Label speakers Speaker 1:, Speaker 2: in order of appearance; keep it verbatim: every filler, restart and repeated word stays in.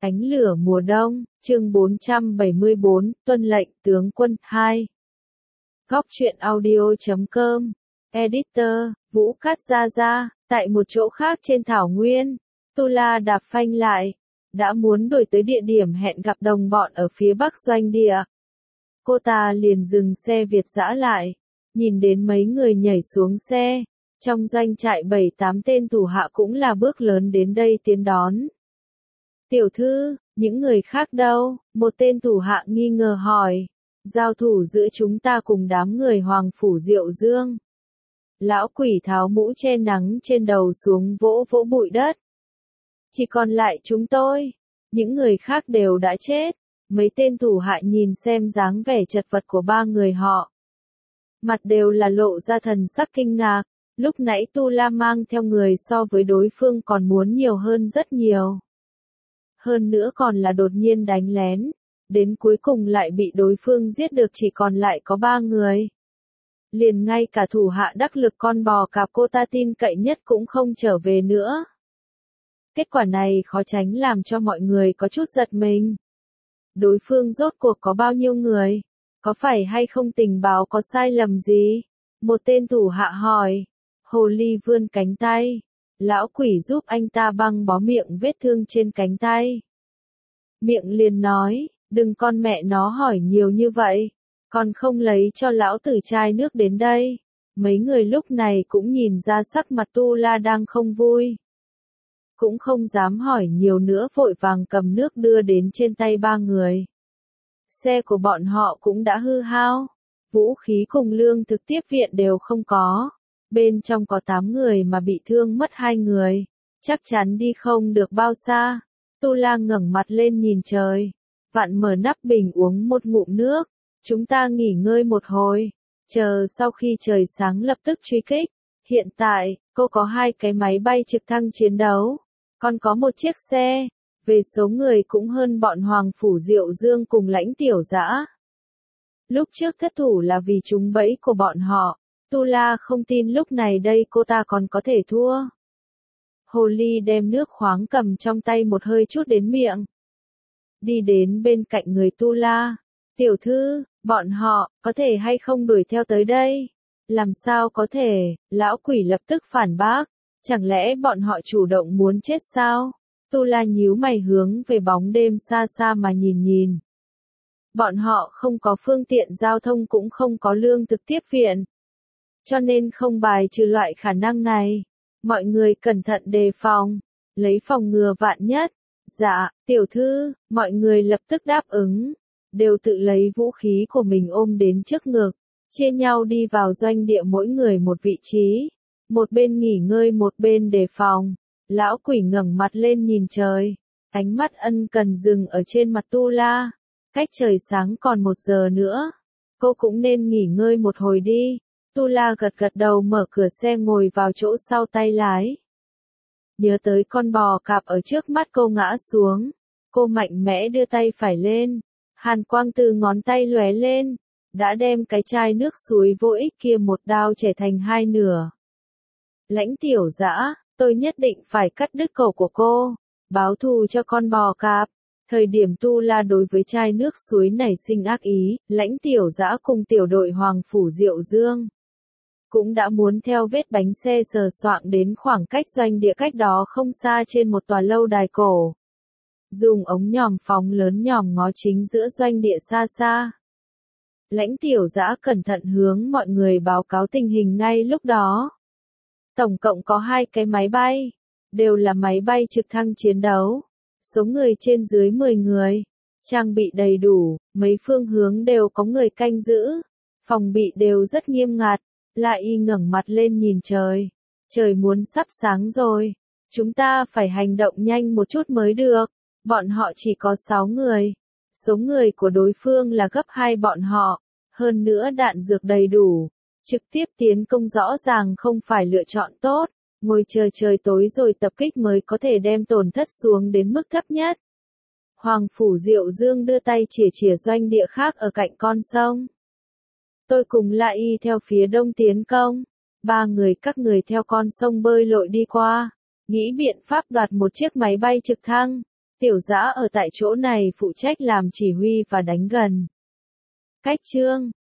Speaker 1: Ánh lửa mùa đông, chương bốn trăm bảy mươi bốn, tuân lệnh tướng quân hai. Góc truyện audio chấm com, Editor, Vũ Cát Gia Gia, tại một chỗ khác trên thảo nguyên, Tu La đạp phanh lại, đã muốn đổi tới địa điểm hẹn gặp đồng bọn ở phía bắc doanh địa. Cô ta liền dừng xe Việt dã lại, nhìn đến mấy người nhảy xuống xe, trong doanh trại bảy tám tên thủ hạ cũng là bước lớn đến đây tiến đón. Tiểu thư, những người khác đâu? Một tên thủ hạ nghi ngờ hỏi. Giao thủ giữa chúng ta cùng đám người Hoàng Phủ Diệu Dương. Lão quỷ tháo mũ che nắng trên đầu xuống vỗ vỗ bụi đất. Chỉ còn lại chúng tôi. Những người khác đều đã chết. Mấy tên thủ hạ nhìn xem dáng vẻ chật vật của ba người họ. Mặt đều là lộ ra thần sắc kinh ngạc. Lúc nãy Tu La mang theo người so với đối phương còn muốn nhiều hơn rất nhiều. Hơn nữa còn là đột nhiên đánh lén, đến cuối cùng lại bị đối phương giết được chỉ còn lại có ba người. Liền ngay cả thủ hạ đắc lực con bò cạp cô ta tin cậy nhất cũng không trở về nữa. Kết quả này khó tránh làm cho mọi người có chút giật mình. Đối phương rốt cuộc có bao nhiêu người? Có phải hay không tình báo có sai lầm gì? Một tên thủ hạ hỏi. Hồ ly vươn cánh tay. Lão quỷ giúp anh ta băng bó miệng vết thương trên cánh tay. Miệng liền nói, đừng con mẹ nó hỏi nhiều như vậy, còn không lấy cho lão tử chai nước đến đây. Mấy người lúc này cũng nhìn ra sắc mặt Tu La đang không vui. Cũng không dám hỏi nhiều nữa vội vàng cầm nước đưa đến trên tay ba người. Xe của bọn họ cũng đã hư hao, vũ khí cùng lương thực tiếp viện đều không có. Bên trong có tám người mà bị thương mất hai người, chắc chắn đi không được bao xa. Tu La ngẩng mặt lên nhìn trời, vặn mở nắp bình uống một ngụm nước. Chúng ta nghỉ ngơi một hồi, chờ sau khi trời sáng lập tức truy kích. Hiện tại, cô có hai cái máy bay trực thăng chiến đấu, còn có một chiếc xe. Về số người cũng hơn bọn Hoàng Phủ Diệu Dương cùng Lãnh Tiểu Dã. Lúc trước thất thủ là vì trúng bẫy của bọn họ. Tu La không tin lúc này đây cô ta còn có thể thua. Hồ ly đem nước khoáng cầm trong tay một hơi chút đến miệng. Đi đến bên cạnh người Tu La. Tiểu thư, bọn họ, có thể hay không đuổi theo tới đây? Làm sao có thể, lão quỷ lập tức phản bác. Chẳng lẽ bọn họ chủ động muốn chết sao? Tu La nhíu mày hướng về bóng đêm xa xa mà nhìn nhìn. Bọn họ không có phương tiện giao thông cũng không có lương thực tiếp viện. Cho nên không bài trừ loại khả năng này. Mọi người cẩn thận đề phòng, lấy phòng ngừa vạn nhất. Dạ, tiểu thư, mọi người lập tức đáp ứng. Đều tự lấy vũ khí của mình ôm đến trước ngực, chia nhau đi vào doanh địa mỗi người một vị trí. Một bên nghỉ ngơi một bên đề phòng. Lão quỷ ngẩng mặt lên nhìn trời. Ánh mắt ân cần dừng ở trên mặt Tu La. Cách trời sáng còn một giờ nữa. Cô cũng nên nghỉ ngơi một hồi đi. Tu La gật gật đầu mở cửa xe ngồi vào chỗ sau tay lái. Nhớ tới con bò cạp ở trước mắt cô ngã xuống. Cô mạnh mẽ đưa tay phải lên. Hàn quang từ ngón tay lóe lên. Đã đem cái chai nước suối vô ích kia một đao chẻ thành hai nửa. Lãnh Tiểu Dã, tôi nhất định phải cắt đứt cổ của cô. Báo thù cho con bò cạp. Thời điểm Tu La đối với chai nước suối nảy sinh ác ý, Lãnh Tiểu Dã cùng tiểu đội Hoàng Phủ Diệu Dương cũng đã muốn theo vết bánh xe sờ soạng đến khoảng cách doanh địa cách đó không xa trên một tòa lâu đài cổ. Dùng ống nhòm phóng lớn nhòm ngó chính giữa doanh địa xa xa. Lãnh Tiểu Dã cẩn thận hướng mọi người báo cáo tình hình ngay lúc đó. Tổng cộng có hai cái máy bay, đều là máy bay trực thăng chiến đấu. Số người trên dưới mười người, trang bị đầy đủ, mấy phương hướng đều có người canh giữ. Phòng bị đều rất nghiêm ngặt. Lại y ngẩng mặt lên nhìn trời. Trời muốn sắp sáng rồi. Chúng ta phải hành động nhanh một chút mới được. Bọn họ chỉ có sáu người. Số người của đối phương là gấp hai bọn họ. Hơn nữa đạn dược đầy đủ. Trực tiếp tiến công rõ ràng không phải lựa chọn tốt. Ngồi chờ trời tối rồi tập kích mới có thể đem tổn thất xuống đến mức thấp nhất. Hoàng Phủ Diệu Dương đưa tay chìa chìa doanh địa khác ở cạnh con sông. Tôi cùng lại y theo phía đông tiến công. Ba người các người theo con sông bơi lội đi qua. Nghĩ biện pháp đoạt một chiếc máy bay trực thăng. Tiểu Dã ở tại chỗ này phụ trách làm chỉ huy và đánh gần. Cách chương